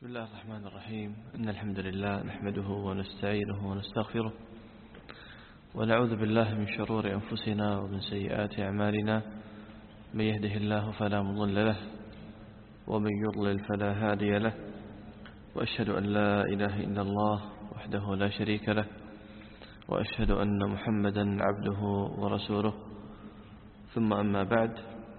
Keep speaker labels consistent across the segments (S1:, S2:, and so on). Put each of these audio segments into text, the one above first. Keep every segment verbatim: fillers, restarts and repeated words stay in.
S1: الله الرحمن الرحيم. إن الحمد لله نحمده ونستعينه ونستغفره ونعوذ بالله من شرور أنفسنا ومن سيئات أعمالنا. من يهده الله فلا مضل له ومن يضلل فلا هادي له، وأشهد أن لا إله إلا الله وحده لا شريك له، وأشهد أن محمدا عبده ورسوله. ثم أما بعد،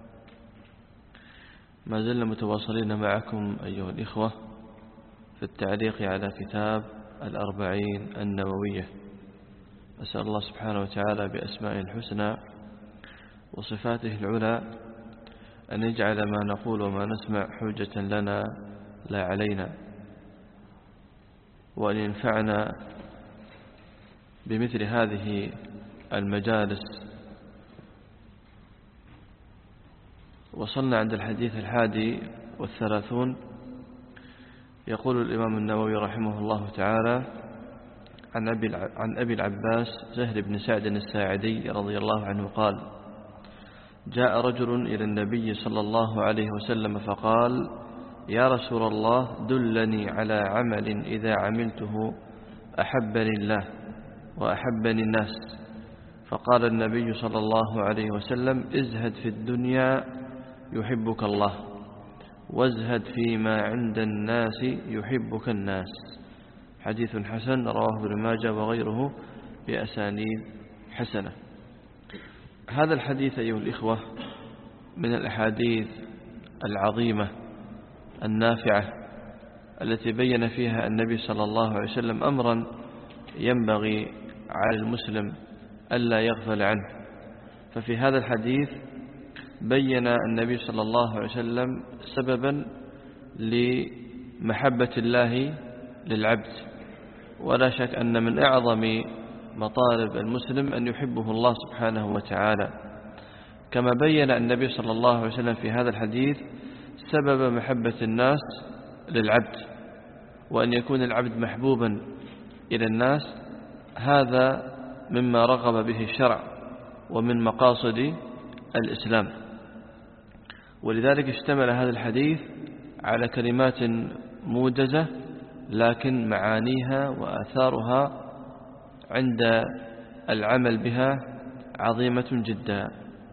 S1: ما زلنا متواصلين معكم أيها الإخوة في التعليق على كتاب الأربعين النووية. أسأل الله سبحانه وتعالى بأسمائه الحسنى وصفاته العلى أن يجعل ما نقول وما نسمع حجة لنا لا علينا، وأن ينفعنا بمثل هذه المجالس. وصلنا عند الحديث الحادي والثلاثون. يقول الإمام النووي رحمه الله تعالى عن أبي عن أبي العباس زهر بن سعد الساعدي رضي الله عنه قال: جاء رجل إلى النبي صلى الله عليه وسلم فقال: يا رسول الله، دلني على عمل إذا عملته أحبني الله وأحبني الناس. فقال النبي صلى الله عليه وسلم: ازهد في الدنيا يحبك الله، وازهد فيما عند الناس يحبك الناس. حديث حسن رواه ابن ماجه وغيره بأسانيد حسنة. هذا الحديث أيها الإخوة من الأحاديث العظيمة النافعة التي بين فيها النبي صلى الله عليه وسلم أمرا ينبغي على المسلم ألا يغفل عنه. ففي هذا الحديث بين النبي صلى الله عليه وسلم سببا لمحبة الله للعبد، ولا شك أن من أعظم مطالب المسلم أن يحبه الله سبحانه وتعالى، كما بين النبي صلى الله عليه وسلم في هذا الحديث سبب محبة الناس للعبد، وأن يكون العبد محبوبا إلى الناس. هذا مما رغب به الشرع ومن مقاصد الإسلام. ولذلك اشتمل هذا الحديث على كلمات موجزة، لكن معانيها وآثارها عند العمل بها عظيمة جدا.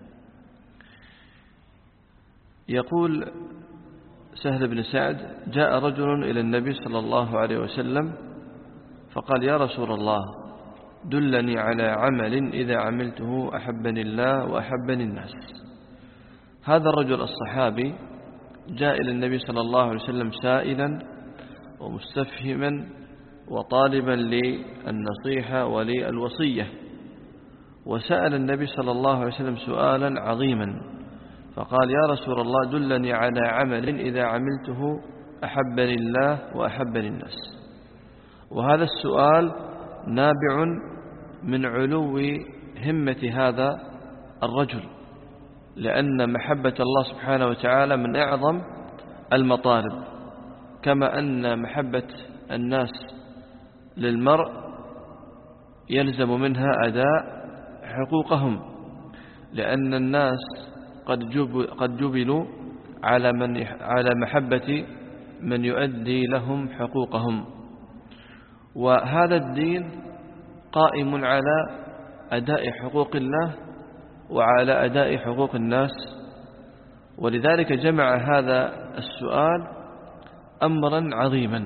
S1: يقول سهل بن سعد: جاء رجل إلى النبي صلى الله عليه وسلم فقال: يا رسول الله، دلني على عمل إذا عملته أحبني الله وأحبني الناس. هذا الرجل الصحابي جاء إلى النبي صلى الله عليه وسلم سائلا ومستفهما وطالبا للنصيحة وللوصية، وسأل النبي صلى الله عليه وسلم سؤالا عظيما فقال: يا رسول الله، دلني على عمل إذا عملته أحبني الله وأحبني الناس. وهذا السؤال نابع من علو همة هذا الرجل، لأن محبة الله سبحانه وتعالى من أعظم المطالب، كما أن محبة الناس للمرء يلزم منها أداء حقوقهم، لأن الناس قد قد جبلوا على من على محبة من يؤدي لهم حقوقهم. وهذا الدين قائم على أداء حقوق الله وعلى أداء حقوق الناس. ولذلك جمع هذا السؤال أمرا عظيما.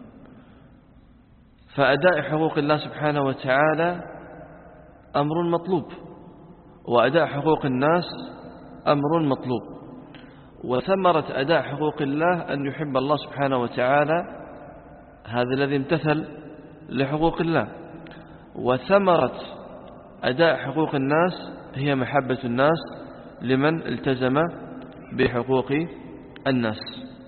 S1: فأداء حقوق الله سبحانه وتعالى أمر مطلوب، وأداء حقوق الناس أمر مطلوب. وثمرة أداء حقوق الله أن يحب الله سبحانه وتعالى، هذا الذي امتثل لحقوق الله. وثمرة أداء حقوق الناس هي محبة الناس لمن التزم بحقوق الناس.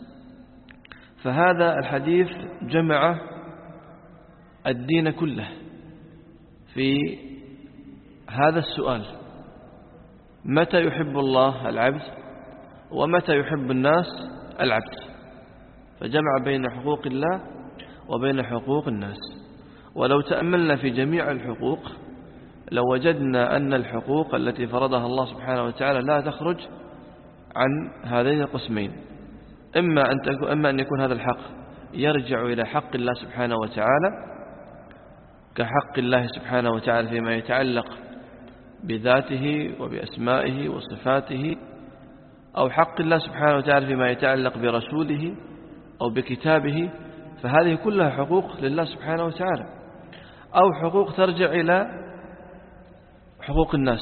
S1: فهذا الحديث جمع الدين كله في هذا السؤال: متى يحب الله العبد ومتى يحب الناس العبد؟ فجمع بين حقوق الله وبين حقوق الناس. ولو تأملنا في جميع الحقوق لو وجدنا أن الحقوق التي فرضها الله سبحانه وتعالى لا تخرج عن هذين القسمين: إما أن تكون إما أن يكون هذا الحق يرجع إلى حق الله سبحانه وتعالى كحق الله سبحانه وتعالى فيما يتعلق بذاته وبأسمائه وصفاته، أو حق الله سبحانه وتعالى فيما يتعلق برسوله أو بكتابه، فهذه كلها حقوق لله سبحانه وتعالى، أو حقوق ترجع إلى حقوق الناس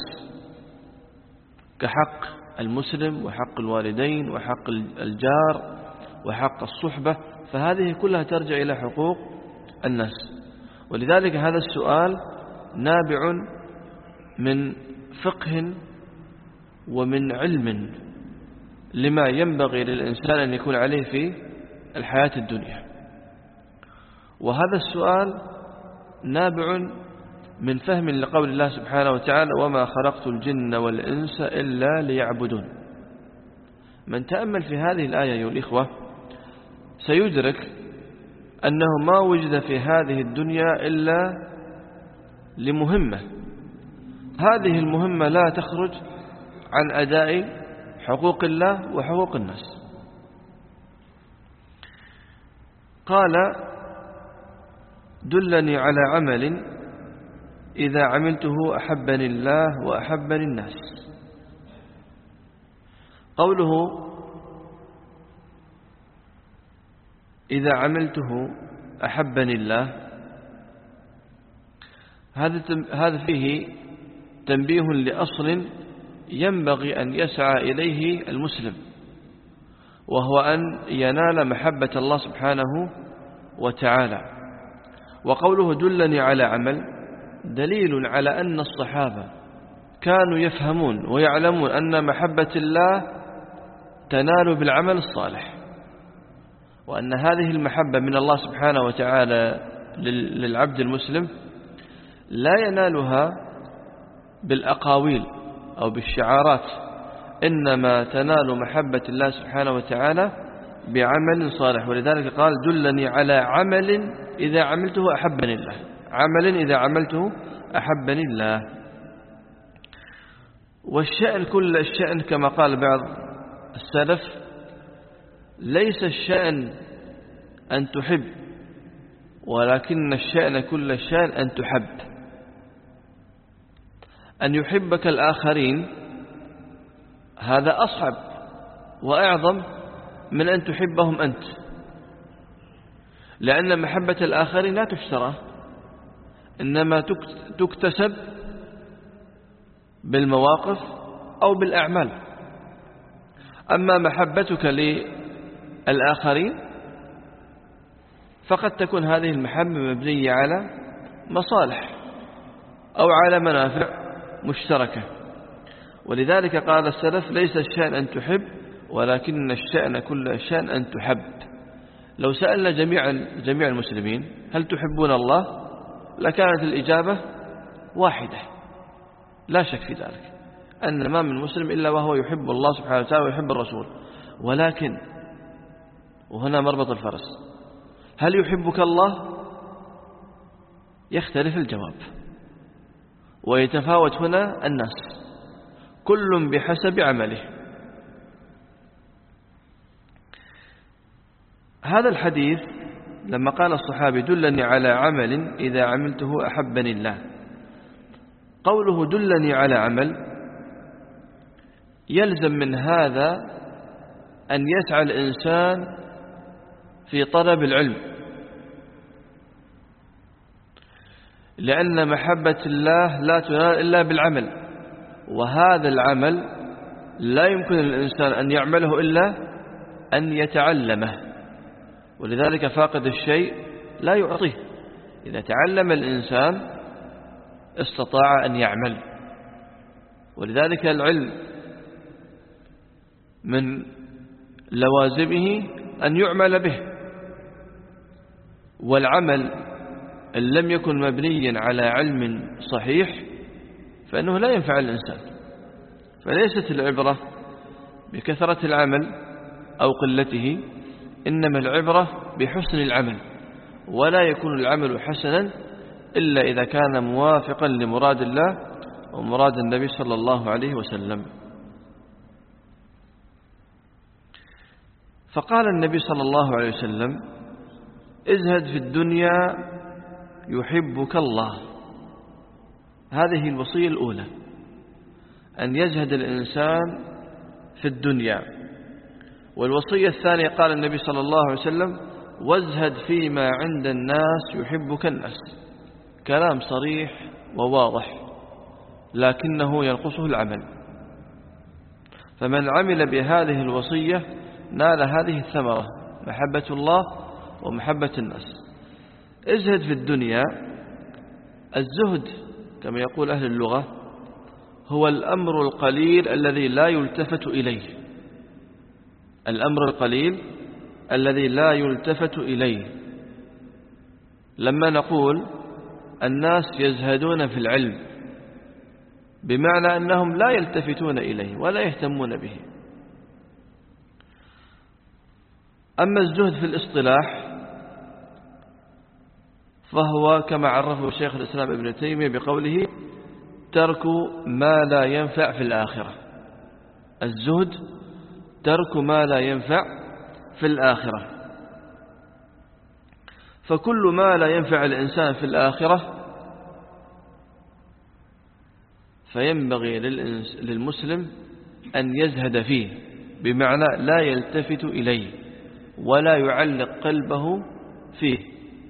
S1: كحق المسلم وحق الوالدين وحق الجار وحق الصحبة، فهذه كلها ترجع إلى حقوق الناس. ولذلك هذا السؤال نابع من فقه ومن علم لما ينبغي للإنسان أن يكون عليه في الحياة الدنيا، وهذا السؤال نابع من فهم لقول الله سبحانه وتعالى وما خلقت الجن والإنس إلا ليعبدون. من تأمل في هذه الآية أيها الإخوة سيدرك أنه ما وجد في هذه الدنيا إلا لمهمة، هذه المهمة لا تخرج عن أداء حقوق الله وحقوق الناس. قال دلني على عمل إذا عملته أحبني الله وأحبني الناس. قوله إذا عملته أحبني الله هذا فيه تنبيه لأصل ينبغي أن يسعى إليه المسلم، وهو أن ينال محبة الله سبحانه وتعالى. وقوله دلني على عمل دليل على أن الصحابة كانوا يفهمون ويعلمون أن محبة الله تنال بالعمل الصالح، وأن هذه المحبة من الله سبحانه وتعالى للعبد المسلم لا ينالها بالأقاويل أو بالشعارات، إنما تنال محبة الله سبحانه وتعالى بعمل صالح. ولذلك قال دلني على عمل إذا عملته أحبني الله، عمل إذا عملته أحبني الله. والشأن كل الشأن كما قال بعض السلف ليس الشأن أن تحب، ولكن الشأن كل الشأن أن تحب. أن يحبك الآخرين هذا أصعب وأعظم من أن تحبهم أنت، لأن محبة الآخرين لا تشترى، إنما تكتسب بالمواقف أو بالأعمال. أما محبتك للآخرين فقد تكون هذه المحبة مبنية على مصالح أو على منافع مشتركة. ولذلك قال السلف ليس الشأن أن تحب، ولكن الشأن كل الشأن أن تحب. لو سألنا جميع جميع المسلمين هل تحبون الله لكانت الإجابة واحدة لا شك في ذلك، أن ما من مسلم إلا وهو يحب الله سبحانه وتعالى ويحب الرسول. ولكن وهنا مربط الفرس، هل يحبك الله؟ يختلف الجواب، ويتفاوت هنا الناس كل بحسب عمله. هذا الحديث لما قال الصحابي دلني على عمل إذا عملته أحبني الله، قوله دلني على عمل يلزم من هذا أن يسعى الإنسان في طلب العلم، لأن محبة الله لا تنال إلا بالعمل، وهذا العمل لا يمكن للإنسان أن يعمله إلا أن يتعلمه. ولذلك فاقد الشيء لا يعطيه، إذا تعلم الإنسان استطاع أن يعمل. ولذلك العلم من لوازمه أن يعمل به، والعمل إن لم يكن مبنيا على علم صحيح فإنه لا ينفع الإنسان. فليست العبرة بكثرة العمل أو قلته، إنما العبرة بحسن العمل، ولا يكون العمل حسنا إلا إذا كان موافقا لمراد الله ومراد النبي صلى الله عليه وسلم. فقال النبي صلى الله عليه وسلم ازهد في الدنيا يحبك الله. هذه الوصية الأولى، أن يزهد الإنسان في الدنيا. والوصية الثانية قال النبي صلى الله عليه وسلم: وازهد فيما عند الناس يحبك الناس. كلام صريح وواضح، لكنه ينقصه العمل. فمن عمل بهذه الوصية نال هذه الثمرة: محبة الله ومحبة الناس. ازهد في الدنيا. الزهد كما يقول أهل اللغة هو الأمر القليل الذي لا يلتفت إليه. الأمر القليل الذي لا يلتفت إليه. لما نقول الناس يزهدون في العلم، بمعنى أنهم لا يلتفتون إليه ولا يهتمون به. أما الزهد في الاصطلاح فهو كما عرفه شيخ الإسلام ابن تيمية بقوله: ترك ما لا ينفع في الآخرة. الزهد ترك ما لا ينفع في الآخرة. فكل ما لا ينفع الإنسان في الآخرة فينبغي للمسلم أن يزهد فيه، بمعنى لا يلتفت إليه ولا يعلق قلبه فيه.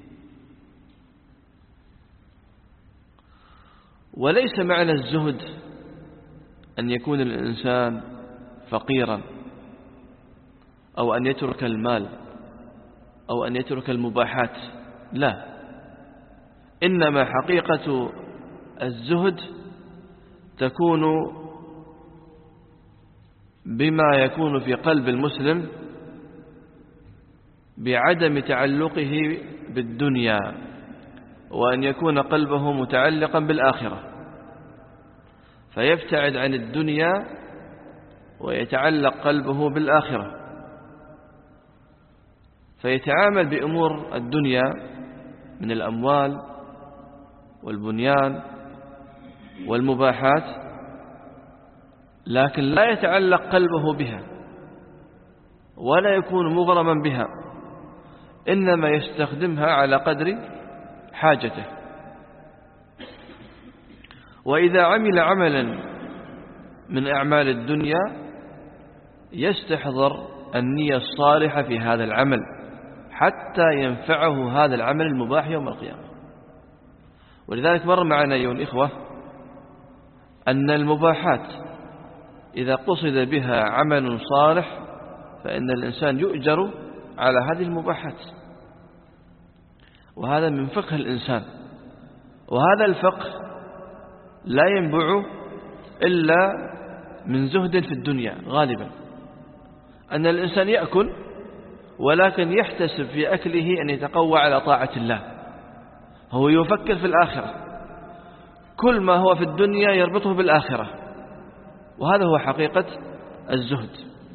S1: وليس معنى الزهد أن يكون الإنسان فقيرا، أو أن يترك المال، أو أن يترك المباحات. لا، إنما حقيقة الزهد تكون بما يكون في قلب المسلم بعدم تعلقه بالدنيا، وأن يكون قلبه متعلقا بالآخرة، فيبتعد عن الدنيا ويتعلق قلبه بالآخرة، فيتعامل بأمور الدنيا من الأموال والبنيان والمباحات، لكن لا يتعلق قلبه بها ولا يكون مغرما بها، إنما يستخدمها على قدر حاجته. وإذا عمل عملا من أعمال الدنيا يستحضر النية الصالحة في هذا العمل حتى ينفعه هذا العمل المباح يوم القيامة. ولذلك مر معنا أيها الإخوة أن المباحات إذا قصد بها عمل صالح فإن الإنسان يؤجر على هذه المباحات، وهذا من فقه الإنسان. وهذا الفقه لا ينبع إلا من زهد في الدنيا غالبا، أن الإنسان يأكل ولكن يحتسب في أكله أن يتقوى على طاعة الله، هو يفكر في الآخرة، كل ما هو في الدنيا يربطه بالآخرة، وهذا هو حقيقة الزهد.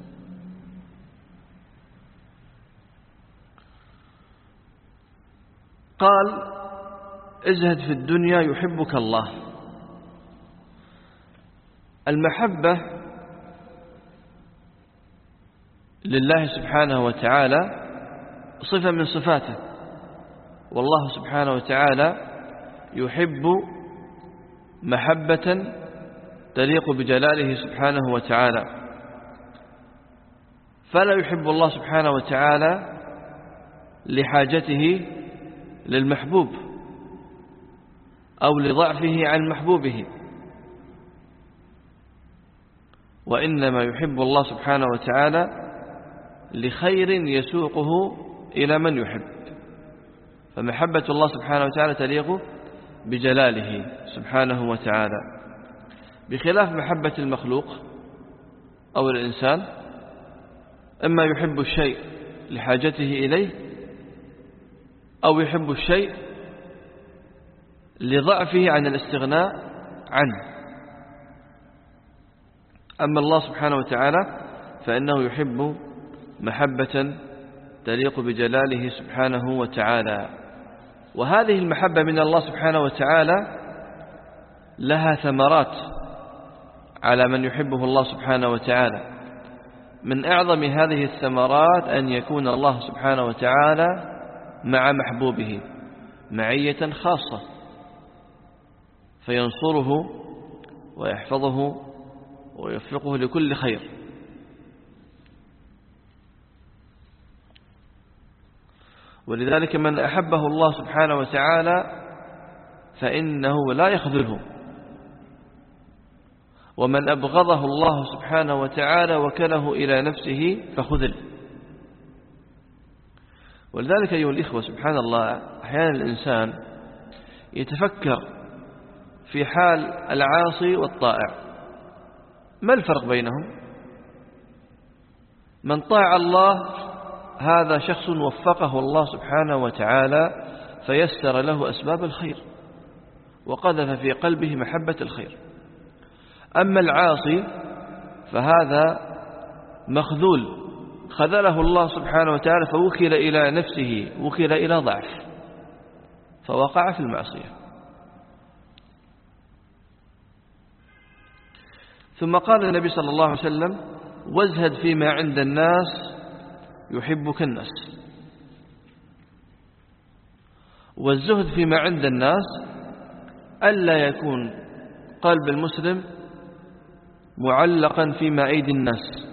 S1: قال: ازهد في الدنيا يحبك الله. المحبة لله سبحانه وتعالى صفة من صفاته، والله سبحانه وتعالى يحب محبة تليق بجلاله سبحانه وتعالى، فلا يحب الله سبحانه وتعالى لحاجته للمحبوب أو لضعفه عن محبوبه، وإنما يحب الله سبحانه وتعالى لخير يسوقه إلى من يحب. فمحبة الله سبحانه وتعالى تليق بجلاله سبحانه وتعالى، بخلاف محبة المخلوق أو الإنسان، إما يحب الشيء لحاجته إليه أو يحب الشيء لضعفه عن الاستغناء عنه. أما الله سبحانه وتعالى فإنه يحب محبة تليق بجلاله سبحانه وتعالى. وهذه المحبة من الله سبحانه وتعالى لها ثمرات على من يحبه الله سبحانه وتعالى. من أعظم هذه الثمرات أن يكون الله سبحانه وتعالى مع محبوبه معية خاصة فينصره ويحفظه ويوفقه لكل خير. ولذلك من أحبه الله سبحانه وتعالى فإنه لا يخذله، ومن أبغضه الله سبحانه وتعالى وكله إلى نفسه فخذل. ولذلك أيها الإخوة سبحان الله أحيانا الإنسان يتفكر في حال العاصي والطائع، ما الفرق بينهم؟ من طاع الله هذا شخص وفقه الله سبحانه وتعالى فيسر له أسباب الخير وقذف في قلبه محبة الخير. أما العاصي فهذا مخذول، خذله الله سبحانه وتعالى فوكل إلى نفسه، وكل إلى ضعف فوقع في المعصية. ثم قال النبي صلى الله عليه وسلم: وازهد فيما عند الناس يحبك الناس. والزهد فيما عند الناس ألا يكون قلب المسلم معلقا فيما أيدي الناس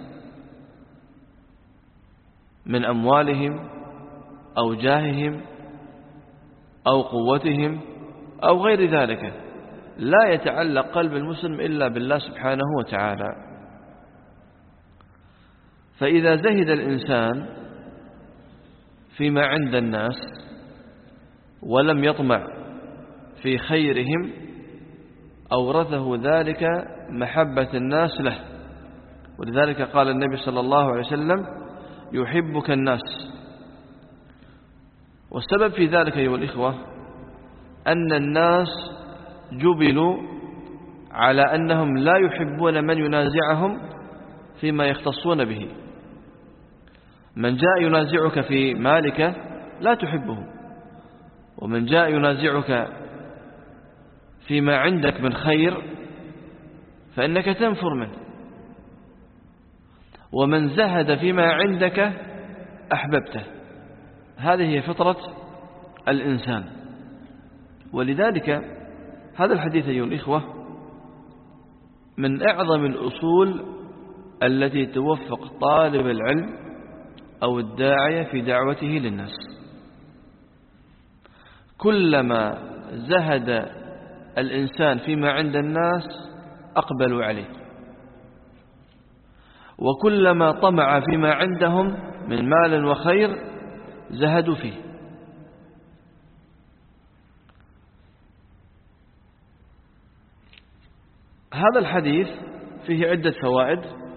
S1: من أموالهم أو جاههم أو قوتهم أو غير ذلك. لا يتعلق قلب المسلم إلا بالله سبحانه وتعالى. فإذا زهد الإنسان فيما عند الناس ولم يطمع في خيرهم أورثه ذلك محبة الناس له. ولذلك قال النبي صلى الله عليه وسلم: يحبك الناس. والسبب في ذلك أيها الإخوة أن الناس جبلوا على أنهم لا يحبون من ينازعهم فيما يختصون به. من جاء ينازعك في مالك لا تحبه، ومن جاء ينازعك فيما عندك من خير فإنك تنفر منه، ومن زهد فيما عندك أحببته. هذه هي فطرة الإنسان. ولذلك هذا الحديث أيها الإخوة من أعظم الأصول التي توفق طالب العلم أو الداعية في دعوته للناس. كلما زهد الإنسان فيما عند الناس أقبلوا عليه، وكلما طمع فيما عندهم من مال وخير زهدوا فيه. هذا الحديث فيه عدة فوائد.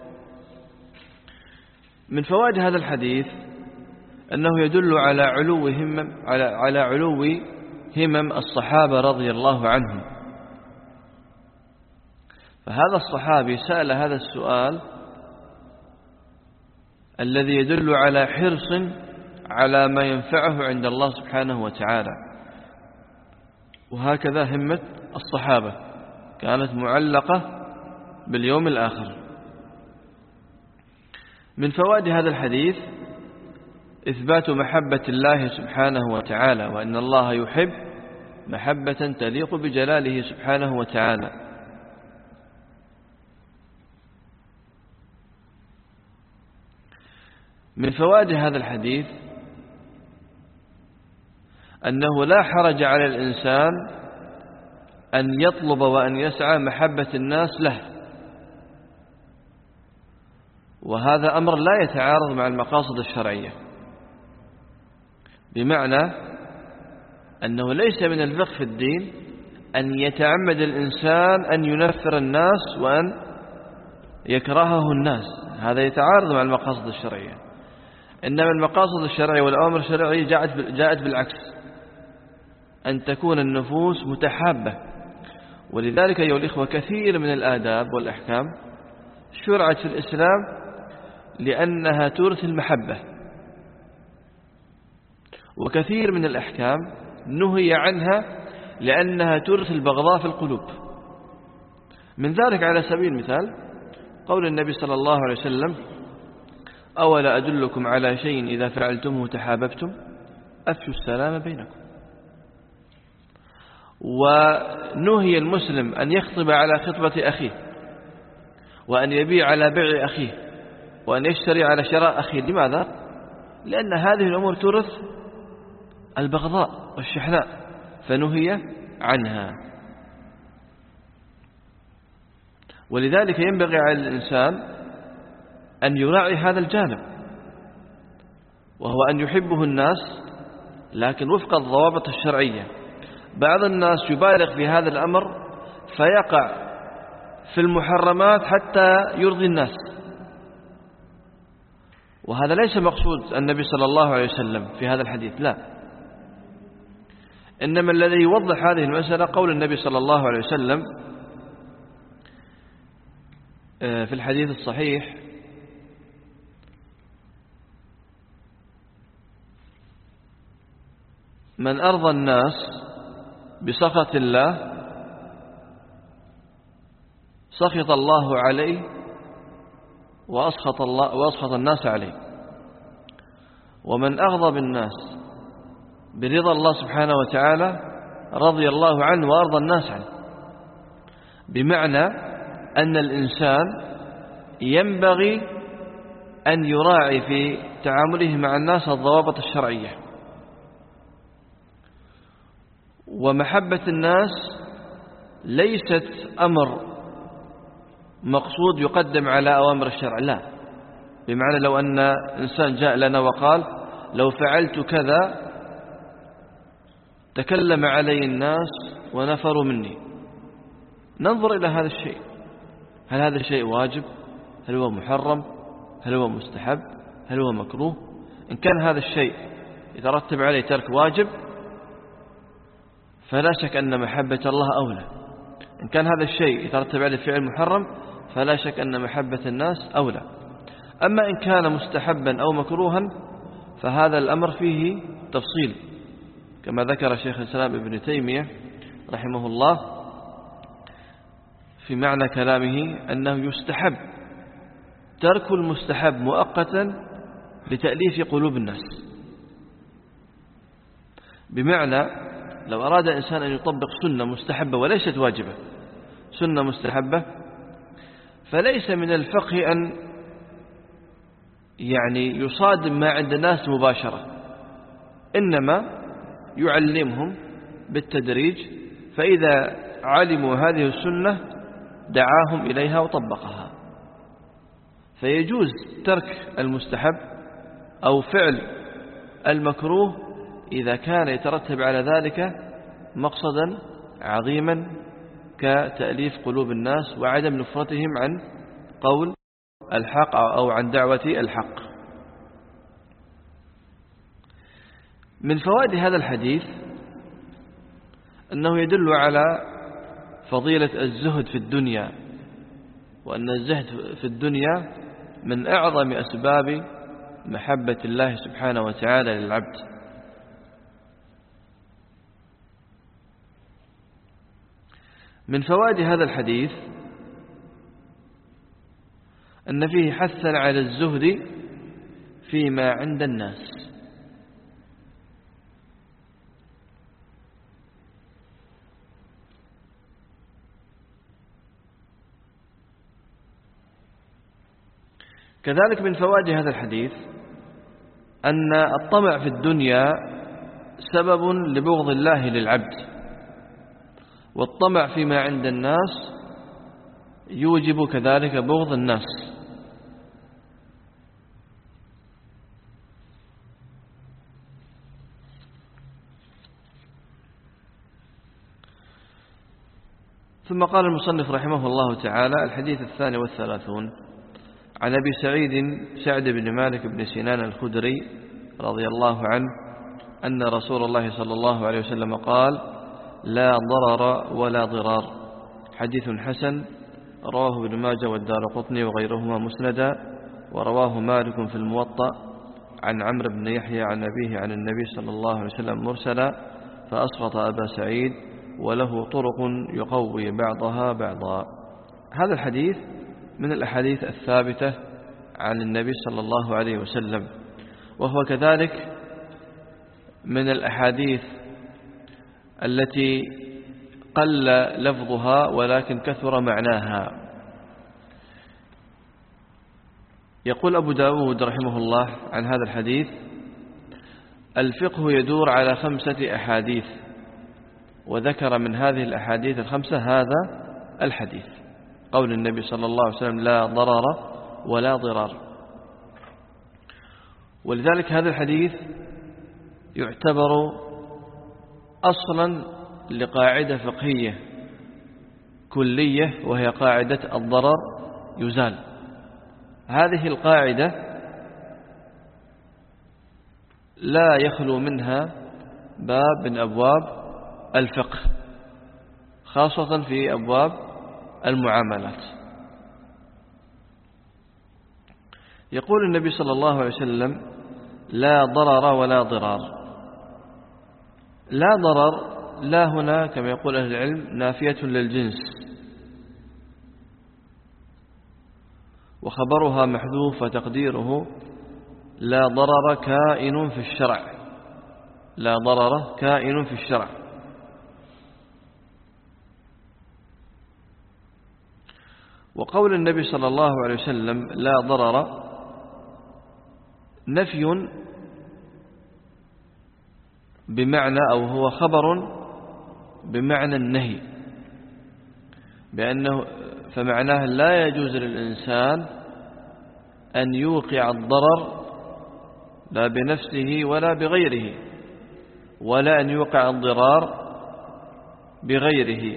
S1: من فوائد هذا الحديث أنه يدل على علو همم على على علو همم الصحابة رضي الله عنهم. فهذا الصحابي سأل هذا السؤال الذي يدل على حرص على ما ينفعه عند الله سبحانه وتعالى. وهكذا همة الصحابة كانت معلقة باليوم الآخر. من فوائد هذا الحديث إثبات محبة الله سبحانه وتعالى، وأن الله يحب محبة تليق بجلاله سبحانه وتعالى. من فوائد هذا الحديث أنه لا حرج على الإنسان أن يطلب وأن يسعى محبة الناس له، وهذا أمر لا يتعارض مع المقاصد الشرعية، بمعنى أنه ليس من الفقه في الدين أن يتعمد الإنسان أن ينفر الناس وأن يكرهه الناس. هذا يتعارض مع المقاصد الشرعية. إنما المقاصد الشرعية والأوامر الشرعية جاءت بالعكس، أن تكون النفوس متحابة. ولذلك أيها الإخوة كثير من الآداب والأحكام شرعت في الإسلام لأنها تورث المحبة، وكثير من الأحكام نهي عنها لأنها تورث البغضاء في القلوب. من ذلك على سبيل المثال قول النبي صلى الله عليه وسلم: أولا أدلكم على شيء إذا فعلتمه تحاببتم؟ أفشوا السلام بينكم. ونهي المسلم أن يخطب على خطبة أخيه، وأن يبيع على بيع أخيه، وأن يشتري على شراء أخيه. لماذا؟ لأن هذه الأمور تورث البغضاء والشحناء، فنهي عنها. ولذلك ينبغي على الإنسان أن يراعي هذا الجانب، وهو أن يحبه الناس لكن وفق الضوابط الشرعية. بعض الناس يبالغ في هذا الأمر فيقع في المحرمات حتى يرضي الناس، وهذا ليس مقصود النبي صلى الله عليه وسلم في هذا الحديث، لا. إنما الذي يوضح هذه المسألة قول النبي صلى الله عليه وسلم في الحديث الصحيح: من أرضى الناس بسخط الله سخط الله عليه وأسخط, الله وأسخط الناس عليه، ومن أغضب الناس برضا الله سبحانه وتعالى رضي الله عنه وأرضى الناس عنه. بمعنى أن الإنسان ينبغي أن يراعي في تعامله مع الناس الضوابط الشرعية، ومحبة الناس ليست أمر مقصود يقدم على أوامر الشرع، لا. بمعنى لو أن إنسان جاء لنا وقال: لو فعلت كذا تكلم علي الناس ونفروا مني، ننظر إلى هذا الشيء، هل هذا الشيء واجب؟ هل هو محرم؟ هل هو مستحب؟ هل هو مكروه؟ إن كان هذا الشيء يترتب عليه ترك واجب فلا شك أن محبة الله أولى. إن كان هذا الشيء يترتب عليه فعل محرم فلا شك أن محبة الناس أولى. أما إن كان مستحبا أو مكروها فهذا الأمر فيه تفصيل، كما ذكر شيخ الإسلام ابن تيمية رحمه الله في معنى كلامه أنه يستحب ترك المستحب مؤقتا لتأليف قلوب الناس. بمعنى لو أراد إنسان أن يطبق سنة مستحبة وليست واجبة، سنة مستحبة، فليس من الفقه أن يعني يصادم ما عند الناس مباشرة، إنما يعلمهم بالتدريج، فإذا علموا هذه السنة دعاهم إليها وطبقها. فيجوز ترك المستحب أو فعل المكروه إذا كان يترتب على ذلك مقصدا عظيما كتأليف قلوب الناس وعدم نفرتهم عن قول الحق أو عن دعوة الحق. من فوائد هذا الحديث أنه يدل على فضيلة الزهد في الدنيا، وأن الزهد في الدنيا من أعظم أسباب محبة الله سبحانه وتعالى للعبد. من فوائد هذا الحديث أن فيه حثا على الزهد فيما عند الناس، كذلك من فوائد هذا الحديث أن الطمع في الدنيا سبب لبغض الله للعبد، والطمع فيما عند الناس يوجب كذلك بغض الناس. ثم قال المصنف رحمه الله تعالى: الحديث الثاني والثلاثون عن أبي سعيد سعد بن مالك بن سنان الخدري رضي الله عنه أن رسول الله صلى الله عليه وسلم قال: لا ضرر ولا ضرار. حديث حسن رواه ابن ماجه والدارقطني وغيرهما مسندا، ورواه مالك في الموطأ عن عمرو بن يحيى عن أبيه عن النبي صلى الله عليه وسلم مرسلا، فأسقط أبا سعيد، وله طرق يقوي بعضها بعضا. هذا الحديث من الأحاديث الثابتة عن النبي صلى الله عليه وسلم، وهو كذلك من الأحاديث التي قل لفظها ولكن كثر معناها. يقول أبو داود رحمه الله عن هذا الحديث: الفقه يدور على خمسة أحاديث، وذكر من هذه الأحاديث الخمسة هذا الحديث، قول النبي صلى الله عليه وسلم: لا ضرر ولا ضرار. ولذلك هذا الحديث يعتبر أصلا لقاعدة فقهية كلية، وهي قاعدة الضرر يزال. هذه القاعدة لا يخلو منها باب من أبواب الفقه، خاصة في أبواب المعاملات. يقول النبي صلى الله عليه وسلم: لا ضرر ولا ضرار. لا ضرر، لا هنا كما يقول أهل العلم نافية للجنس، وخبرها محذوف، وتقديره: لا ضرر كائن في الشرع. لا ضرر كائن في الشرع. وقول النبي صلى الله عليه وسلم: لا ضرر، نفي بمعنى، أو هو خبر بمعنى النهي، بأنه فمعناه لا يجوز للإنسان أن يوقع الضرر لا بنفسه ولا بغيره، ولا أن يوقع الضرار بغيره.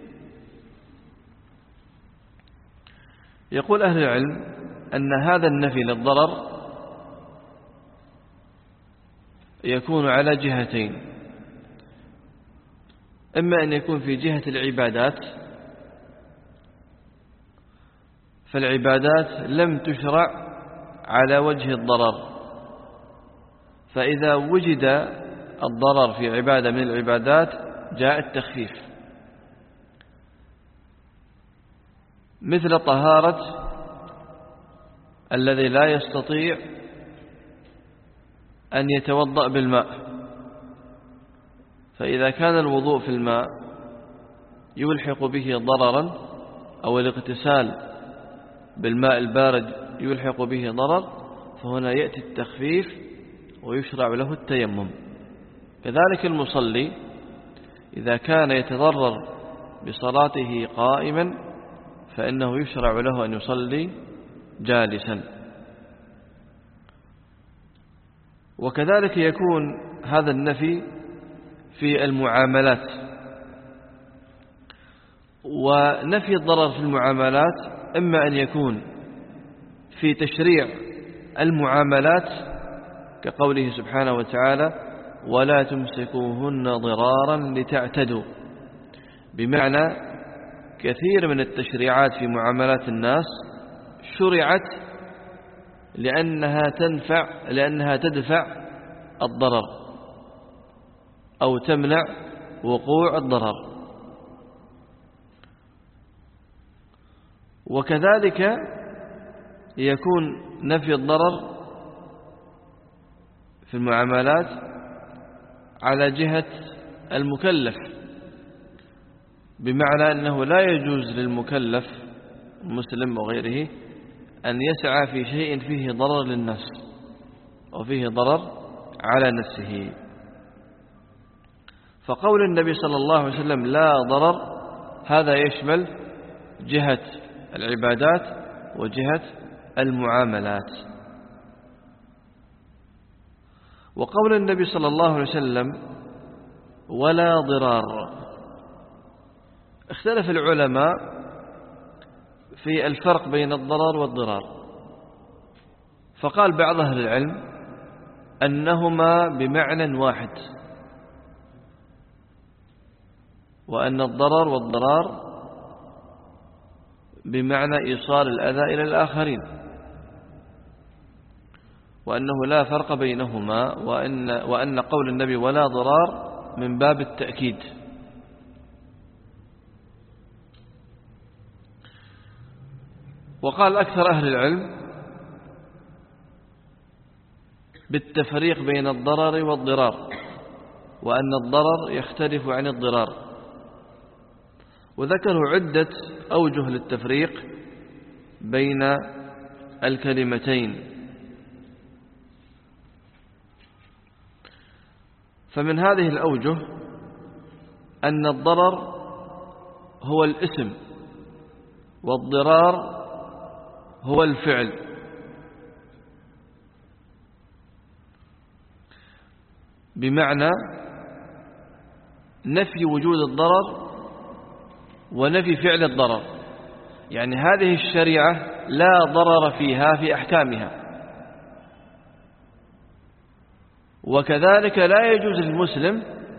S1: يقول أهل العلم أن هذا النفي للضرر يكون على جهتين: إما أن يكون في جهة العبادات، فالعبادات لم تشرع على وجه الضرر، فإذا وجد الضرر في عبادة من العبادات جاء التخفيف، مثل طهارة الذي لا يستطيع أن يتوضأ بالماء، فإذا كان الوضوء في الماء يلحق به ضررا، أو الاغتسال بالماء البارد يلحق به ضرر، فهنا يأتي التخفيف ويشرع له التيمم. كذلك المصلي إذا كان يتضرر بصلاته قائما فإنه يشرع له أن يصلي جالسا. وكذلك يكون هذا النفي في المعاملات. ونفي الضرر في المعاملات إما أن يكون في تشريع المعاملات كقوله سبحانه وتعالى: ولا تمسكوهن ضرارا لتعتدوا، بمعنى كثير من التشريعات في معاملات الناس شرعت لأنها تنفع لأنها تدفع الضرر أو تمنع وقوع الضرر. وكذلك يكون نفي الضرر في المعاملات على جهة المكلف، بمعنى أنه لا يجوز للمكلف المسلم وغيره أن يسعى في شيء فيه ضرر للناس وفيه ضرر على نفسه. فقول النبي صلى الله عليه وسلم: لا ضرر، هذا يشمل جهة العبادات وجهة المعاملات. وقول النبي صلى الله عليه وسلم: ولا ضرار، اختلف العلماء في الفرق بين الضرر والضرار، فقال بعض أهل العلم أنهما بمعنى واحد، وأن الضرر والضرار بمعنى إيصال الأذى إلى الآخرين، وأنه لا فرق بينهما، وأن, وأن قول النبي ولا ضرار من باب التأكيد. وقال أكثر أهل العلم بالتفريق بين الضرر والضرار، وأن الضرر يختلف عن الضرار. وذكروا عدة أوجه للتفريق بين الكلمتين. فمن هذه الأوجه أن الضرر هو الاسم والضرار هو الفعل. بمعنى نفي وجود الضرر ونفي فعل الضرر، يعني هذه الشريعة لا ضرر فيها في أحكامها. وكذلك لا يجوز للمسلم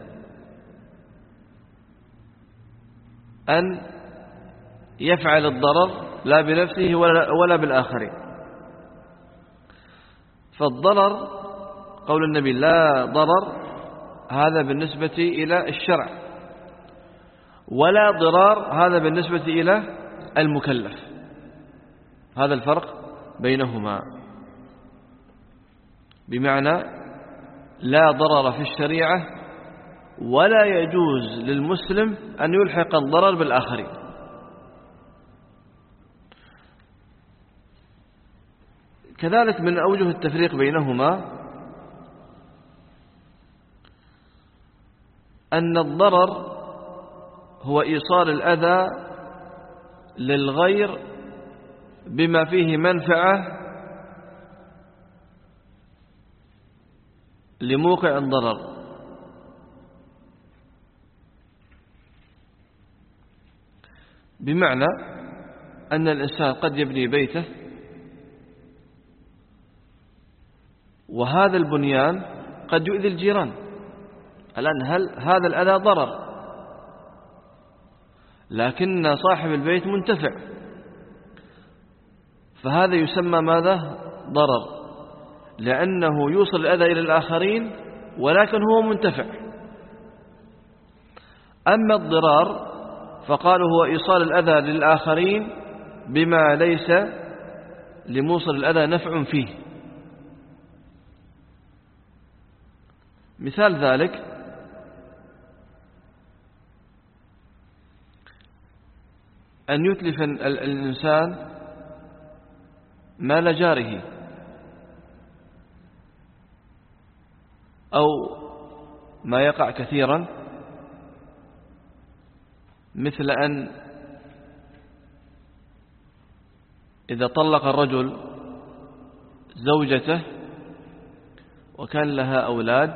S1: أن يفعل الضرر لا بنفسه ولا بالآخرين. فالضرر قول النبي لا ضرر هذا بالنسبة إلى الشرع، ولا ضرار هذا بالنسبة إلى المكلف. هذا الفرق بينهما، بمعنى لا ضرر في الشريعة ولا يجوز للمسلم أن يلحق الضرر بالآخرين. كذلك من أوجه التفريق بينهما أن الضرر هو إيصال الأذى للغير بما فيه منفعة لموقع الضرر. بمعنى أن الإنسان قد يبني بيته وهذا البنيان قد يؤذي الجيران. الآن هل هذا الأذى ضرر؟ لكن صاحب البيت منتفع، فهذا يسمى ماذا؟ ضرر، لأنه يوصل الأذى إلى الآخرين ولكن هو منتفع. أما الضرار فقالوا هو إيصال الأذى للآخرين بما ليس لموصل الأذى نفع فيه. مثال ذلك أن يتلف الإنسان مال جاره، أو ما يقع كثيرا مثل أن إذا طلق الرجل زوجته وكان لها أولاد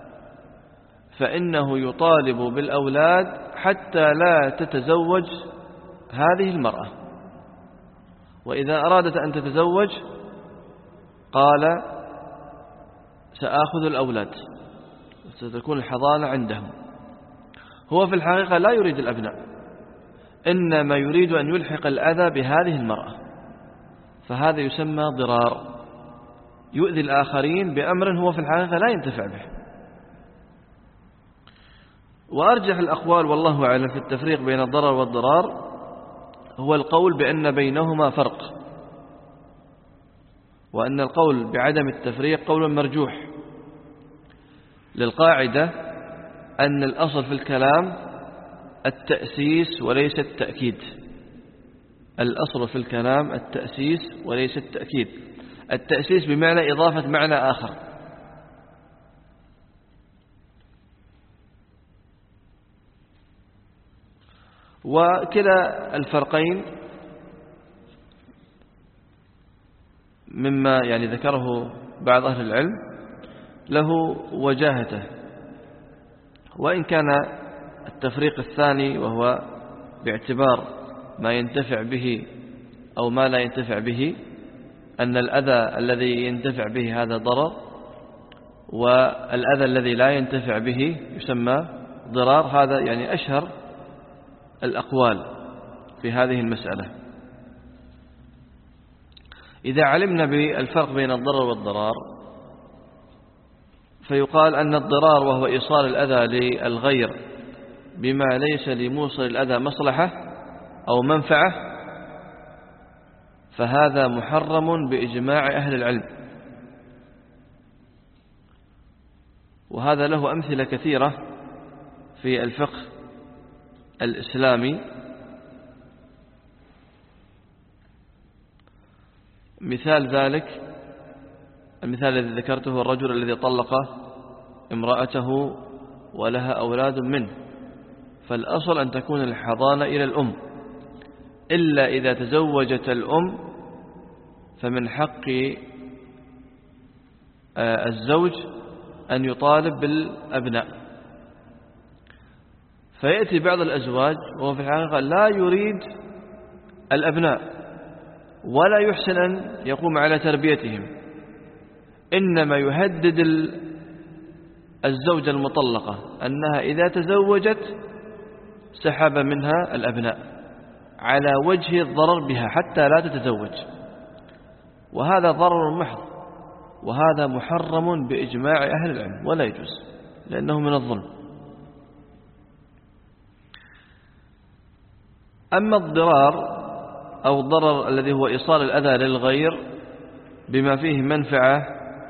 S1: فإنه يطالب بالأولاد حتى لا تتزوج هذه المرأة، وإذا أرادت أن تتزوج قال سآخذ الأولاد ستكون الحضانة عندهم. هو في الحقيقة لا يريد الأبناء، إنما يريد أن يلحق الأذى بهذه المرأة، فهذا يسمى ضرار، يؤذي الآخرين بأمر هو في الحقيقة لا ينتفع به. وأرجح الأقوال والله أعلم في التفريق بين الضرر والضرار هو القول بأن بينهما فرق، وأن القول بعدم التفريق قول مرجوح، للقاعدة أن الأصل في الكلام التأسيس وليس التأكيد. الأصل في الكلام التأسيس وليس التأكيد. التأسيس بمعنى إضافة معنى آخر. وكلا الفرقين مما يعني ذكره بعض أهل العلم له وجاهته، وإن كان التفريق الثاني وهو باعتبار ما ينتفع به أو ما لا ينتفع به، أن الأذى الذي ينتفع به هذا ضرر، والأذى الذي لا ينتفع به يسمى ضرار. هذا يعني أشهر الأقوال في هذه المسألة. إذا علمنا بالفرق بين الضرر والضرار فيقال أن الضرار وهو إيصال الأذى للغير بما ليس لموصل الأذى مصلحة أو منفعة، فهذا محرم بإجماع أهل العلم. وهذا له أمثلة كثيرة في الفقه الإسلامي. مثال ذلك المثال الذي ذكرته الرجل الذي طلق امرأته ولها أولاد منه، فالأصل أن تكون الحضانة إلى الأم، إلا إذا تزوجت الأم فمن حق الزوج أن يطالب بالأبناء. فيأتي بعض الأزواج وهو في الحقيقة لا يريد الأبناء ولا يحسن أن يقوم على تربيتهم، إنما يهدد الزوجة المطلقة أنها إذا تزوجت سحب منها الأبناء على وجه الضرر بها حتى لا تتزوج، وهذا ضرر محض، وهذا محرم بإجماع أهل العلم ولا يجوز لأنه من الظلم. أما الضرار أو الضرر الذي هو إيصال الأذى للغير بما فيه منفعة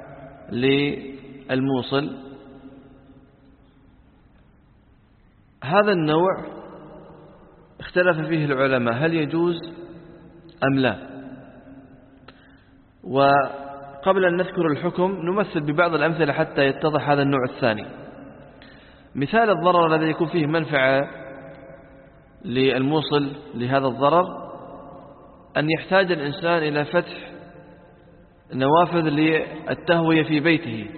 S1: للموصل، هذا النوع اختلف فيه العلماء هل يجوز أم لا. وقبل أن نذكر الحكم نمثل ببعض الأمثلة حتى يتضح هذا النوع الثاني. مثال الضرر الذي يكون فيه منفعة للموصل لهذا الضرر أن يحتاج الإنسان إلى فتح نوافذ للتهوية في بيته،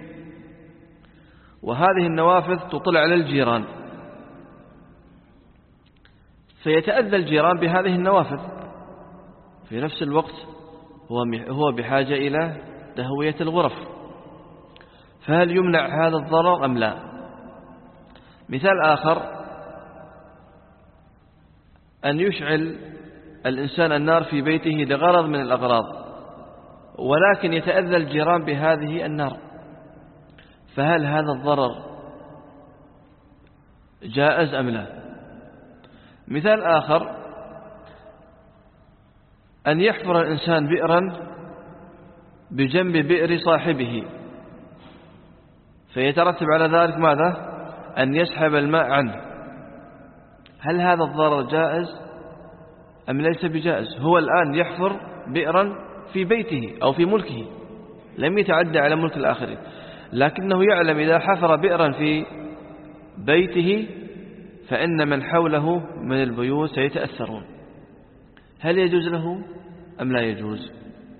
S1: وهذه النوافذ تطلع على الجيران، فيتأذى الجيران بهذه النوافذ، في نفس الوقت هو بحاجة إلى تهوية الغرف، فهل يمنع هذا الضرر أم لا؟ مثال آخر أن يشعل الإنسان النار في بيته لغرض من الأغراض، ولكن يتأذى الجيران بهذه النار، فهل هذا الضرر جائز أم لا؟ مثال آخر أن يحفر الإنسان بئرا بجنب بئر صاحبه، فيترتب على ذلك ماذا؟ أن يسحب الماء عنه، هل هذا الضرر جائز أم ليس بجائز؟ هو الآن يحفر بئرا في بيته أو في ملكه، لم يتعدى على ملك الآخرين، لكنه يعلم إذا حفر بئرا في بيته فإن من حوله من البيوت سيتأثرون، هل يجوز له أم لا يجوز؟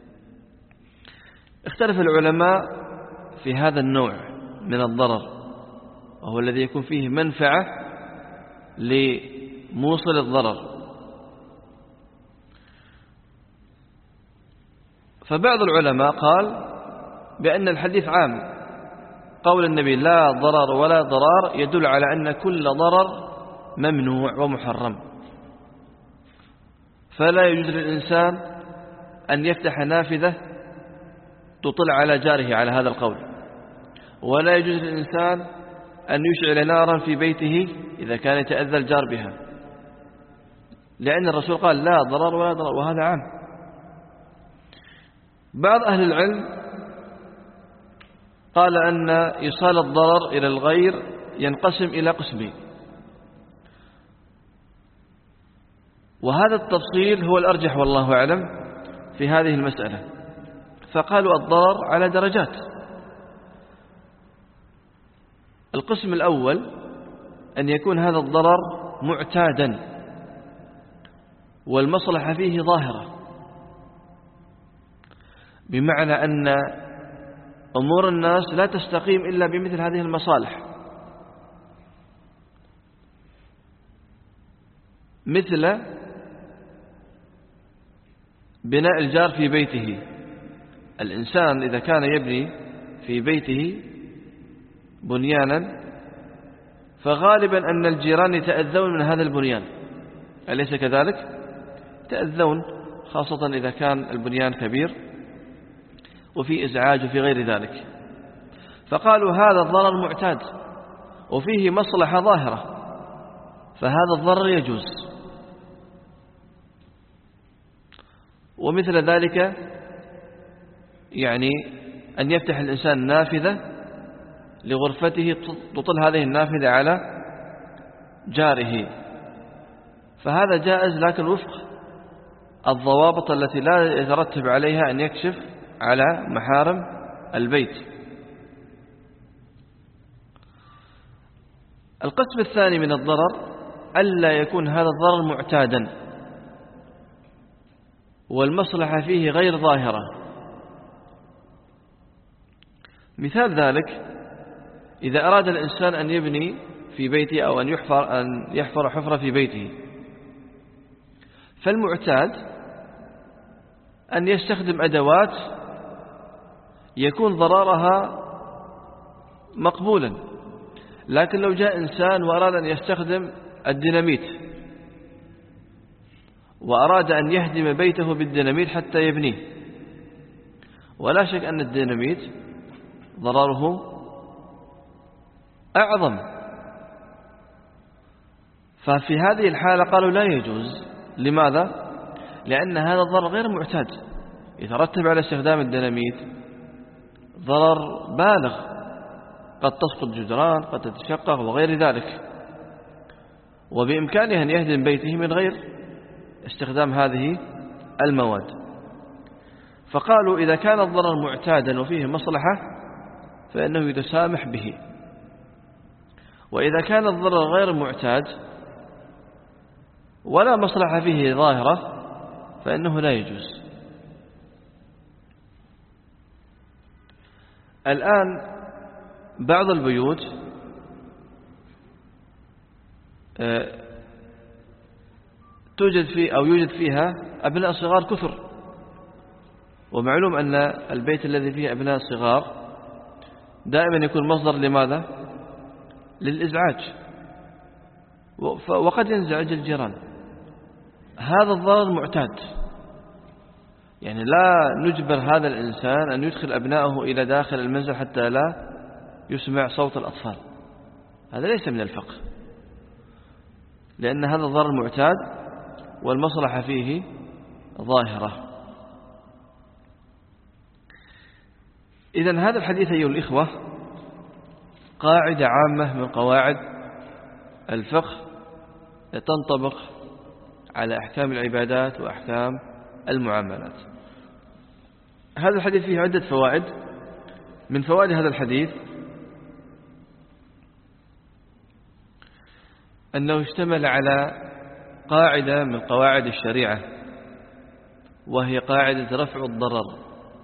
S1: اختلف العلماء في هذا النوع من الضرر، وهو الذي يكون فيه منفعة لموصل الضرر. فبعض العلماء قال بأن الحديث عام، قول النبي لا ضرر ولا ضرار يدل على أن كل ضرر ممنوع ومحرم، فلا يجوز للإنسان أن يفتح نافذة تطل على جاره على هذا القول، ولا يجوز للإنسان أن يشعل نارا في بيته إذا كان يتأذى الجار بها، لأن الرسول قال لا ضرر ولا ضرر، وهذا عام. بعض أهل العلم قال أن إيصال الضرر إلى الغير ينقسم إلى قسمين، وهذا التفصيل هو الأرجح والله أعلم في هذه المسألة. فقالوا الضرر على درجات. القسم الأول أن يكون هذا الضرر معتادا والمصلحة فيه ظاهرة، بمعنى أن أمور الناس لا تستقيم إلا بمثل هذه المصالح، مثل بناء الجار في بيته. الإنسان إذا كان يبني في بيته بنيانا فغالبا أن الجيران يتأذون من هذا البنيان، أليس كذلك؟ يتأذون، خاصة إذا كان البنيان كبير وفي إزعاج وفي غير ذلك. فقالوا هذا الضرر معتاد وفيه مصلحة ظاهرة، فهذا الضرر يجوز. ومثل ذلك يعني أن يفتح الإنسان نافذة لغرفته تطل هذه النافذة على جاره، فهذا جائز لكن وفق الضوابط التي لا يترتب عليها أن يكشف على محارم البيت. القسم الثاني من الضرر ألا يكون هذا الضرر معتادا والمصلحة فيه غير ظاهرة. مثال ذلك إذا أراد الإنسان أن يبني في بيته أو أن يحفر, أن يحفر حفرة في بيته، فالمعتاد أن يستخدم أدوات يكون ضررها مقبولا. لكن لو جاء إنسان وأراد أن يستخدم الديناميت وأراد أن يهدم بيته بالديناميت حتى يبنيه، ولا شك أن الديناميت ضرره أعظم، ففي هذه الحالة قالوا لا يجوز. لماذا؟ لأن هذا الضرر غير معتاد، يترتب على استخدام الديناميت ضرر بالغ، قد تسقط جدران، قد تتشقق وغير ذلك، وبإمكانه أن يهدم بيته من غير استخدام هذه المواد. فقالوا إذا كان الضرر معتادا وفيه مصلحة فإنه يتسامح به، وإذا كان الضرر غير معتاد ولا مصلحة فيه ظاهرة فإنه لا يجوز. الآن بعض البيوت توجد في أو يوجد فيها أبناء صغار كثر، ومعلوم أن البيت الذي فيه أبناء صغار دائما يكون مصدر لماذا؟ للإزعاج، وقد ينزعج الجيران. هذا الضرر معتاد، يعني لا نجبر هذا الإنسان أن يدخل أبنائه إلى داخل المنزل حتى لا يسمع صوت الأطفال، هذا ليس من الفقه، لأن هذا الضرر معتاد والمصلحة فيه ظاهرة. إذن هذا الحديث أيها الإخوة قاعدة عامة من قواعد الفقه تنطبق على أحكام العبادات وأحكام المعاملات. هذا الحديث فيه عدة فوائد. من فوائد هذا الحديث أنه اشتمل على قاعدة من قواعد الشريعة، وهي قاعدة رفع الضرر.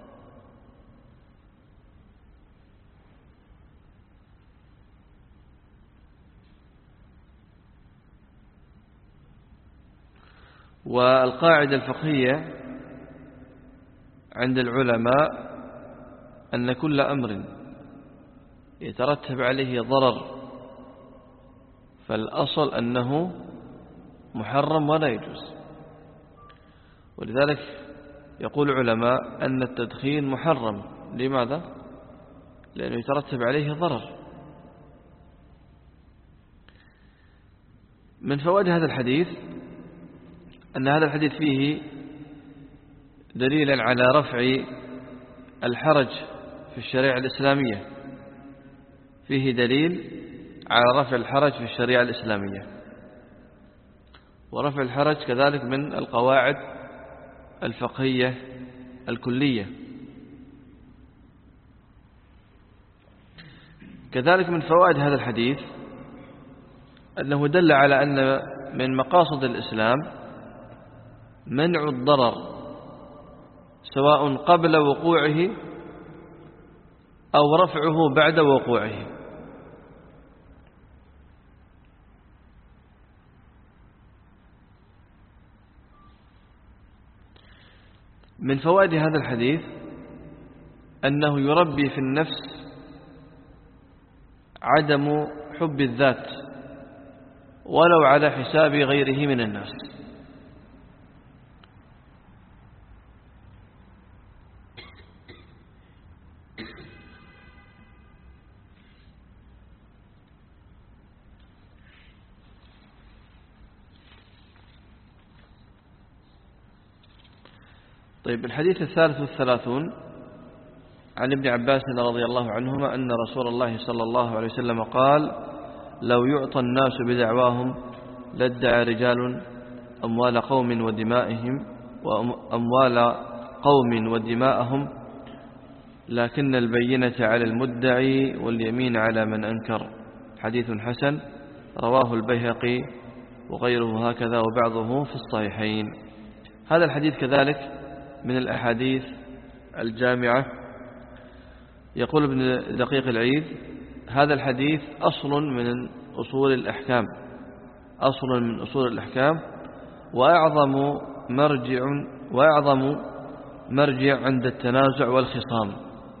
S1: والقاعدة الفقهية عند العلماء أن كل أمر يترتب عليه ضرر فالأصل أنه محرم ولا يجوز. ولذلك يقول العلماء أن التدخين محرم. لماذا؟ لأنه يترتب عليه ضرر. من فوائد هذا الحديث أن هذا الحديث فيه دليلا على رفع الحرج في الشريعة الإسلامية، فيه دليل على رفع الحرج في الشريعة الإسلامية. ورفع الحرج كذلك من القواعد الفقهية الكلية. كذلك من فوائد هذا الحديث أنه دل على أن من مقاصد الإسلام منع الضرر سواء قبل وقوعه أو رفعه بعد وقوعه. من فوائد هذا الحديث أنه يربي في النفس عدم حب الذات ولو على حساب غيره من الناس. طيب، الحديث الثالث والثلاثون عن ابن عباس رضي الله عنهما أن رسول الله صلى الله عليه وسلم قال: لو يعطى الناس بدعواهم لادعى رجال أموال قوم ودمائهم وأموال قوم ودماءهم، لكن البينة على المدعي واليمين على من أنكر. حديث حسن رواه البيهقي وغيره هكذا وبعضه في الصحيحين. هذا الحديث كذلك من الأحاديث الجامعة. يقول ابن دقيق العيد: هذا الحديث أصل من أصول الأحكام، أصل من أصول الأحكام وأعظم مرجع وأعظم مرجع عند التنازع والخصام.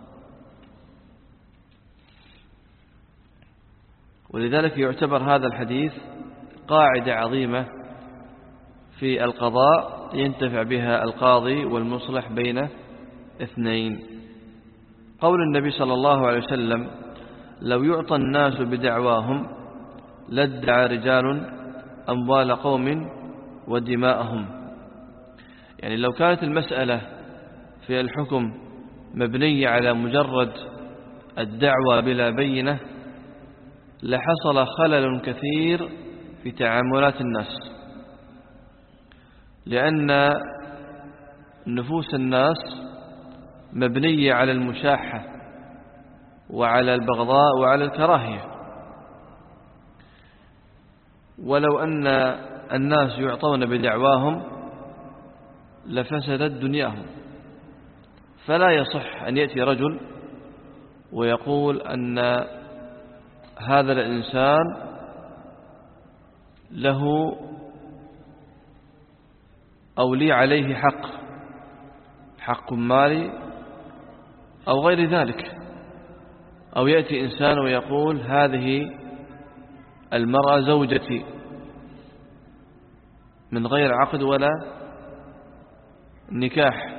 S1: ولذلك يعتبر هذا الحديث قاعدة عظيمة في القضاء ينتفع بها القاضي والمصلح بين اثنين. قول النبي صلى الله عليه وسلم: لو يعطى الناس بدعواهم لادعى رجال أموال قوم ودماءهم. يعني لو كانت المسألة في الحكم مبنية على مجرد الدعوة بلا بينة لحصل خلل كثير في تعاملات الناس، لأن نفوس الناس مبنية على المشاحة وعلى البغضاء وعلى الكراهية. ولو أن الناس يعطون بدعواهم لفسدت دنياهم. فلا يصح أن يأتي رجل ويقول أن هذا الإنسان له أو لي عليه حق، حق مالي أو غير ذلك. أو يأتي إنسان ويقول هذه المرأة زوجتي من غير عقد ولا نكاح.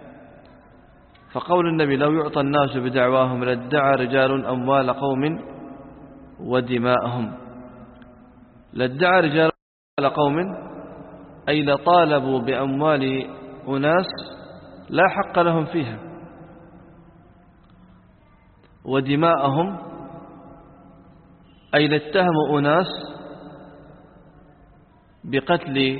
S1: فقول النبي: لو يعطى الناس بدعواهم لادعى رجال أموال قوم ودماءهم. لادعى رجال قوم أي لطالبوا بأموال أناس لا حق لهم فيها، ودماءهم أي لاتهموا أناس بقتل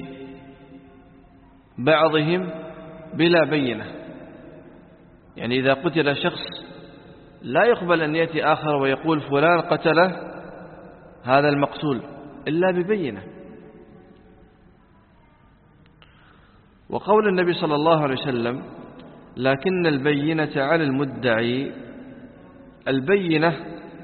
S1: بعضهم بلا بينة. يعني إذا قتل شخص لا يقبل أن يأتي آخر ويقول فلان قتله هذا المقتول إلا ببينة. وقول النبي صلى الله عليه وسلم: لكن البينة على المدعي. البينة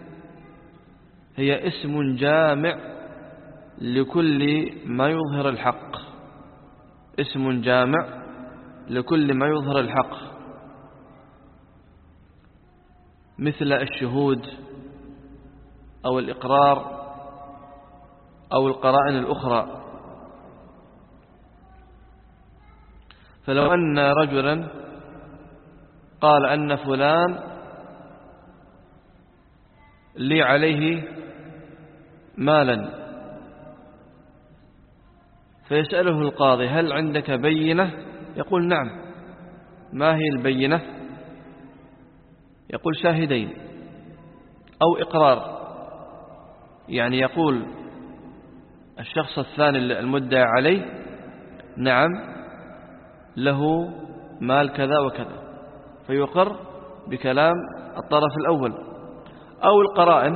S1: هي اسم جامع لكل ما يظهر الحق، اسم جامع لكل ما يظهر الحق، مثل الشهود أو الإقرار أو القرائن الأخرى. فلو أن رجلا قال أن فلان لي عليه مالا، فيسأله القاضي: هل عندك بينة؟ يقول: نعم. ما هي البينة؟ يقول: شاهدين أو إقرار. يعني يقول الشخص الثاني المدعى عليه: نعم له مال كذا وكذا، فيقر بكلام الطرف الأول. أو القرائن،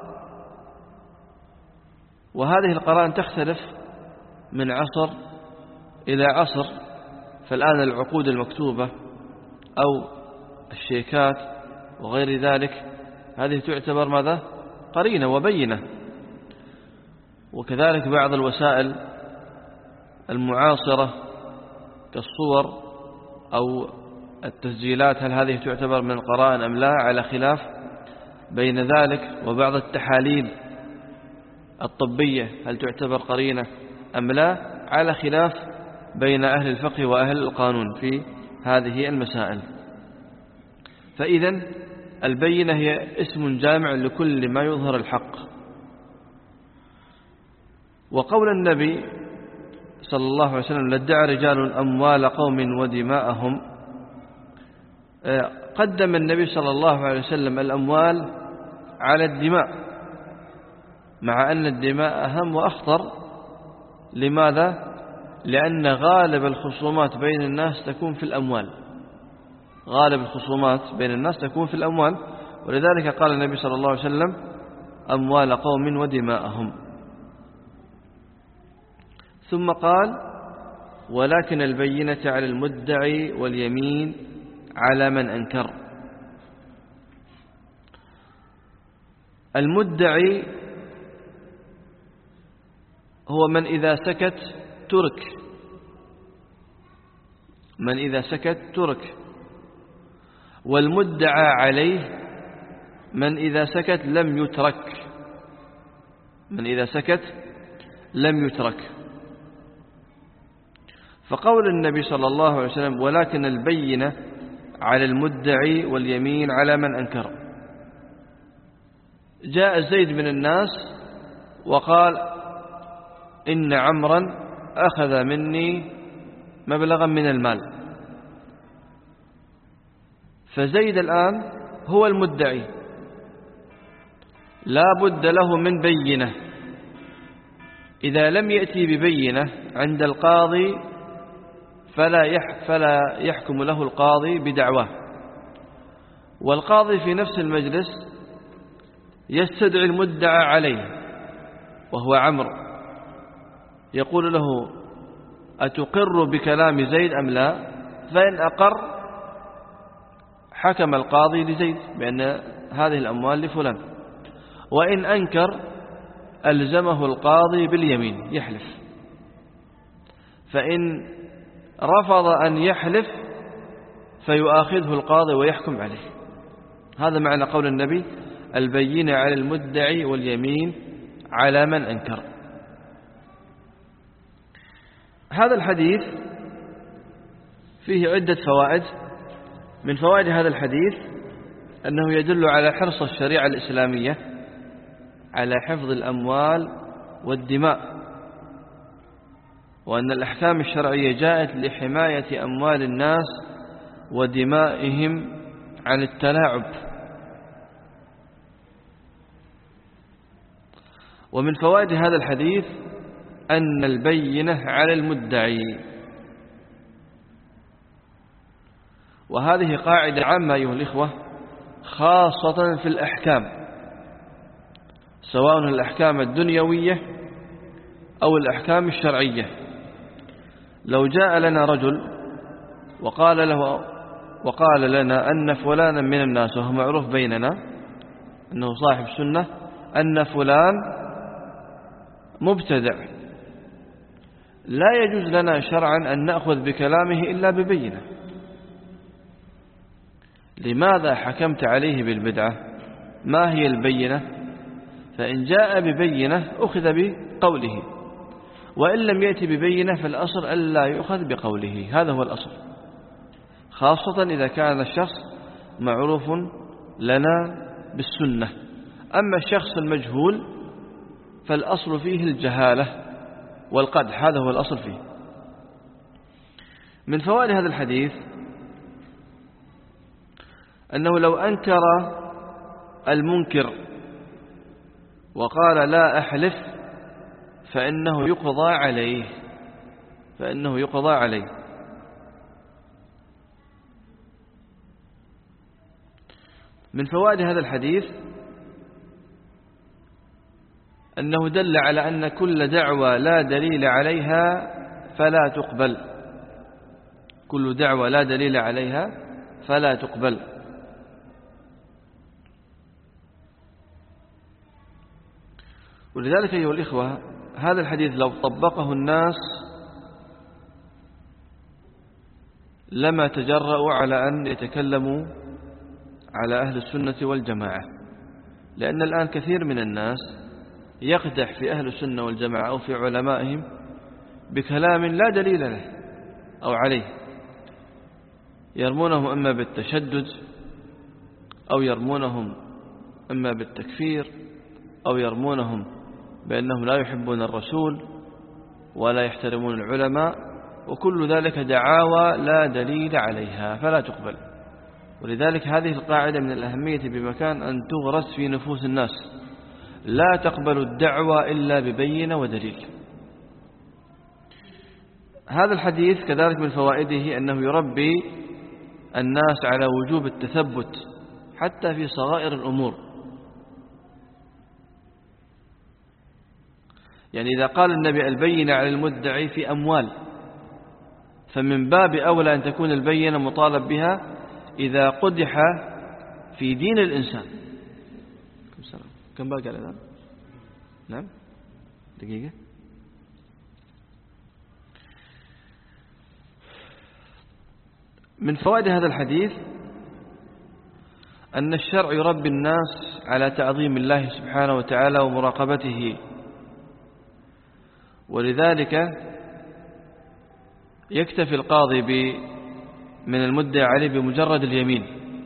S1: وهذه القرائن تختلف من عصر إلى عصر. فالآن العقود المكتوبة أو الشيكات وغير ذلك هذه تعتبر ماذا؟ قرينة وبينة. وكذلك بعض الوسائل المعاصرة كالصور أو التسجيلات، هل هذه تعتبر من القرائن أم لا؟ على خلاف بين ذلك. وبعض التحاليل الطبية هل تعتبر قرينة أم لا؟ على خلاف بين أهل الفقه وأهل القانون في هذه المسائل. فإذن البينة هي اسم جامع لكل ما يظهر الحق. وقول النبي صلى الله عليه وسلم: لادعى رجال أموال قوم ودماءهم، قدم النبي صلى الله عليه وسلم الأموال على الدماء، مع أن الدماء أهم وأخطر. لماذا؟ لأن غالب الخصومات بين الناس تكون في الأموال، غالب الخصومات بين الناس تكون في الأموال، ولذلك قال النبي صلى الله عليه وسلم أموال قوم ودماءهم. ثم قال ولكن البينة على المدعي واليمين على من أنكر. المدعي هو من إذا سكت ترك، من إذا سكت ترك. والمدعى عليه من إذا سكت لم يترك، من إذا سكت لم يترك. فقول النبي صلى الله عليه وسلم ولكن البينة على المدعي واليمين على من أنكر، جاء زيد من الناس وقال إن عمرا أخذ مني مبلغا من المال، فزيد الآن هو المدعي، لا بد له من بينة. إذا لم يأتي ببينة عند القاضي فلا فلا يحكم له القاضي بدعواه، والقاضي في نفس المجلس يستدعي المدعى عليه وهو عمرو، يقول له أتقر بكلام زيد أم لا؟ فإن أقر حكم القاضي لزيد بأن هذه الأموال لفلان، وإن أنكر ألزمه القاضي باليمين يحلف، فإن رفض أن يحلف فيؤاخذه القاضي ويحكم عليه. هذا معنى قول النبي البينة على المدعي واليمين على من أنكر. هذا الحديث فيه عدة فوائد. من فوائد هذا الحديث أنه يدل على حرص الشريعة الإسلامية على حفظ الأموال والدماء، وأن الأحكام الشرعية جاءت لحماية أموال الناس ودمائهم عن التلاعب. ومن فوائد هذا الحديث أن البينة على المدعي، وهذه قاعدة عامة أيها الإخوة خاصة في الأحكام، سواء الأحكام الدنيوية أو الأحكام الشرعية. لو جاء لنا رجل وقال له وقال لنا أن فلانا من الناس، وهو معروف بيننا أنه صاحب سنة، أن فلان مبتدع، لا يجوز لنا شرعا أن نأخذ بكلامه إلا ببينة. لماذا حكمت عليه بالبدعة؟ ما هي البينة؟ فإن جاء ببينة أخذ بقوله، وإن لم يأتي ببينة فالأصل ألا يؤخذ بقوله. هذا هو الأصل، خاصة إذا كان الشخص معروف لنا بالسنة. أما الشخص المجهول فالأصل فيه الجهالة والقدح، هذا هو الأصل فيه. من فوائد هذا الحديث أنه لو أنكر المنكر وقال لا أحلف فإنه يقضى عليه، فإنه يقضى عليه. من فوائد هذا الحديث أنه دل على أن كل دعوة لا دليل عليها فلا تقبل، كل دعوة لا دليل عليها فلا تقبل. ولذلك أيها الإخوة هذا الحديث لو طبقه الناس لما تجرؤوا على أن يتكلموا على أهل السنة والجماعة، لأن الآن كثير من الناس يقدح في أهل السنة والجماعة أو في علمائهم بكلام لا دليل له أو عليه، يرمونهم إما بالتشدد أو يرمونهم إما بالتكفير أو يرمونهم بأنهم لا يحبون الرسول ولا يحترمون العلماء، وكل ذلك دعاوى لا دليل عليها فلا تقبل. ولذلك هذه القاعدة من الأهمية بمكان أن تغرس في نفوس الناس، لا تقبل الدعوى إلا ببينة ودليل. هذا الحديث كذلك من فوائده أنه يربي الناس على وجوب التثبت حتى في صغائر الأمور. يعني إذا قال النبي البينة على المدعي في أموال، فمن باب أولى أن تكون البينة مطالب بها إذا قدح في دين الإنسان. كم باقي الآن؟ نعم دقيقة. من فوائد هذا الحديث أن الشرع يربي الناس على تعظيم الله سبحانه وتعالى ومراقبته، ولذلك يكتفي القاضي من المدعي عليه بمجرد اليمين،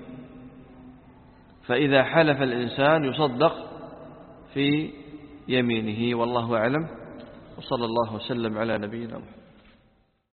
S1: فإذا حلف الإنسان يصدق في يمينه. والله أعلم، وصلى الله وسلم على نبينا محمد.